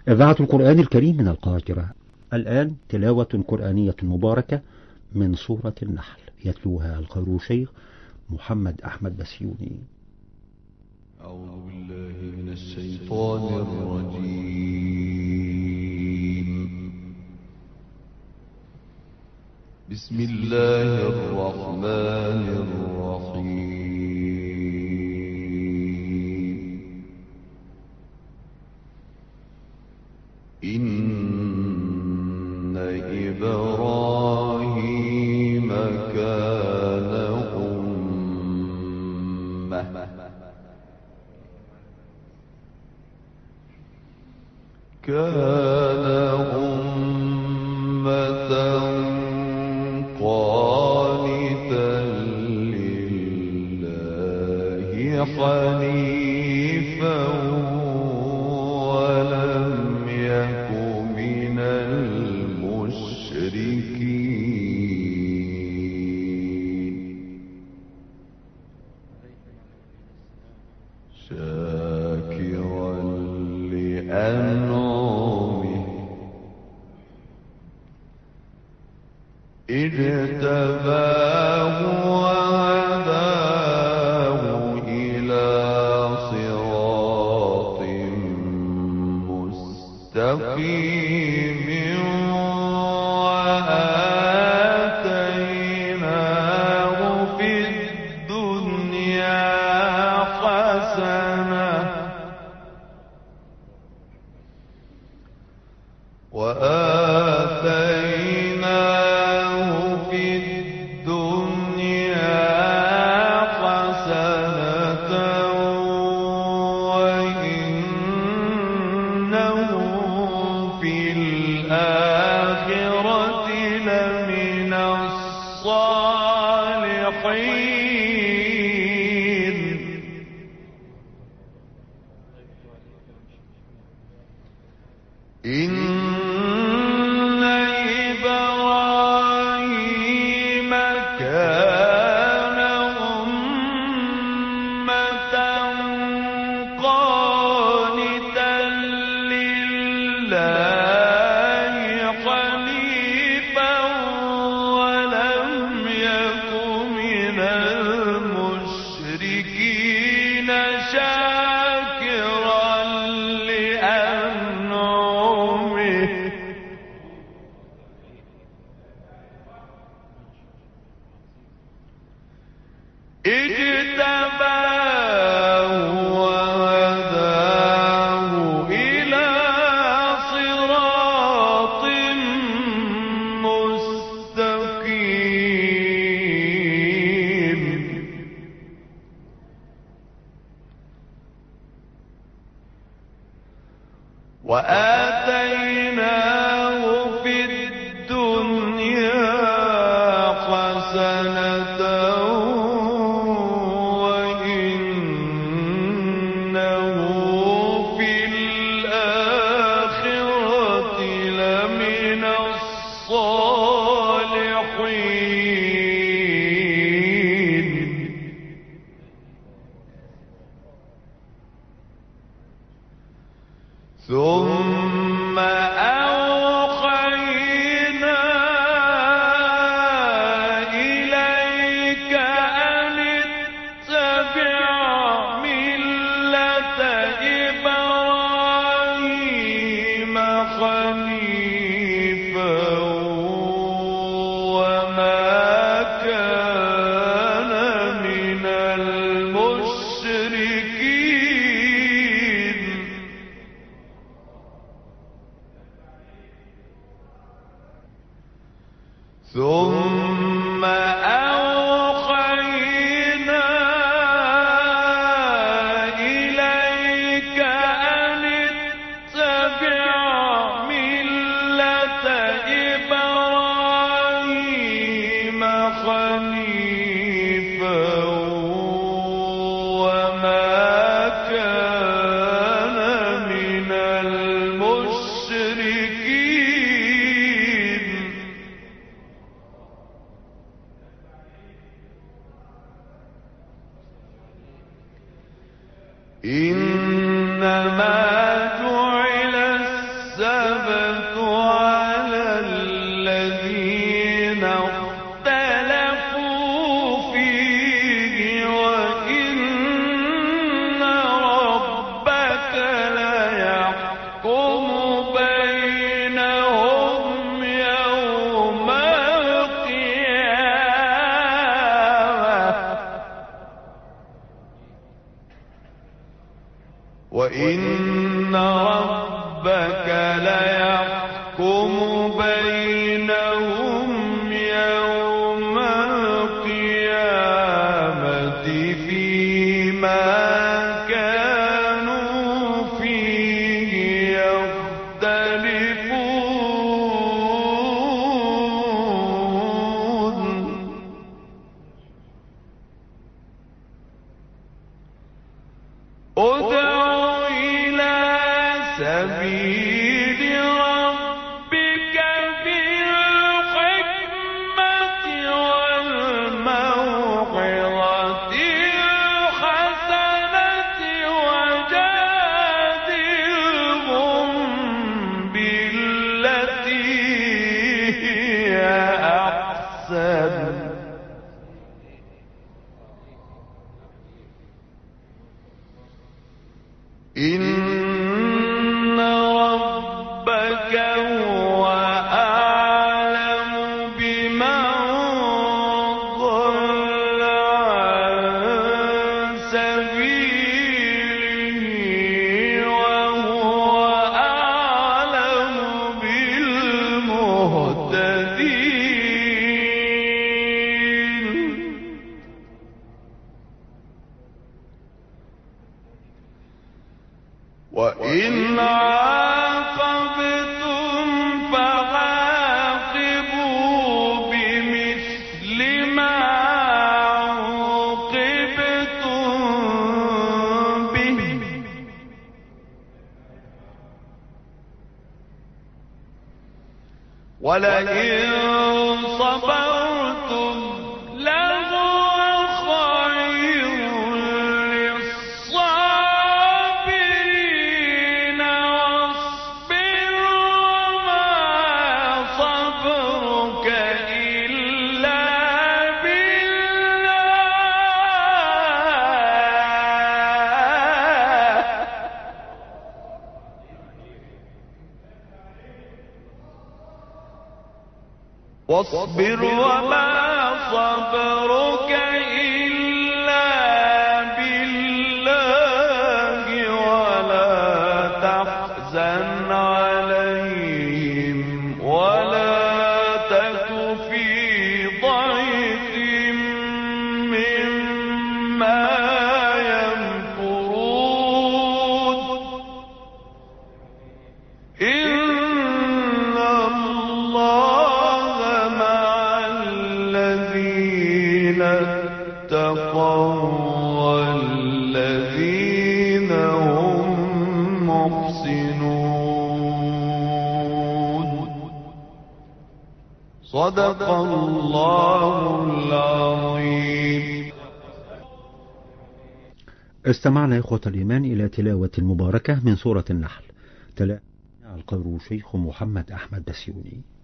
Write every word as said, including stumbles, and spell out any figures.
إذاعة القرآن الكريم من القاهرة. الآن تلاوة قرآنية مباركة من سورة النحل، يتلوها القارئ الشيخ محمد أحمد بسيوني. أعوذ بالله من الشيطان الرجيم. بسم الله الرحمن الرحيم. إن إبراهيم كان أمة كان أمة قانتا لله حنيفا ولم يك من المشركين. شاكرا لأنعمه اجتباه وهداه إلى صراط مستقيم وآتيناه في الدنيا حسنة وآتيناه في الدنيا حسنة وإنه في الآخرة لمن الصالحين. إن إبراهيم كان أمة قانتا لله حنيفا ولم يك من المشركين. شاكرا لأنعمه اجتباه وهداه إلى صراط مستقيم. وآتيناه في الدنيا حسنة وإنه في الآخرة لمن الصالحين. ثم أوحينا إليك أن اتبع ملة إبراهيم حنيفا وما كان من المشركين. ثم أوحينا إليك أن اتبع ملة إبراهيم حنيفا وما كان من المشركين. السبت على الذين اختلفوا فيه وإن ربك ليحكم بينهم يوم القيامة وإن ربك ليحكم بينهم يوم القيامة فيما كانوا فيه يختلفون ادع إلى سبيل ربك بالحكمة والموعظة الحسنة وجادلهم بالتي هي أحسن إن ربك هو أعلم بمن ضل عن سبيله وهو أعلم بالمهتدين وإن عاقبتم فعاقبوا بمثل ما عوقبتم به ولئن صبرتم لهو خير للصابرين واصبر وما صبرك إلا بالله واصبر وما صبرك إلا بالله ولا تحزن عليهم ولا تك في ضيق مما يمكرون إن الله مع الذين اتقوا والذين هم محسنون صدق الله العظيم. استمعنا إخوة الإيمان إلى تلاوة مباركة من سورة النحل، تلاوة القارئ الشيخ محمد أحمد بسيوني.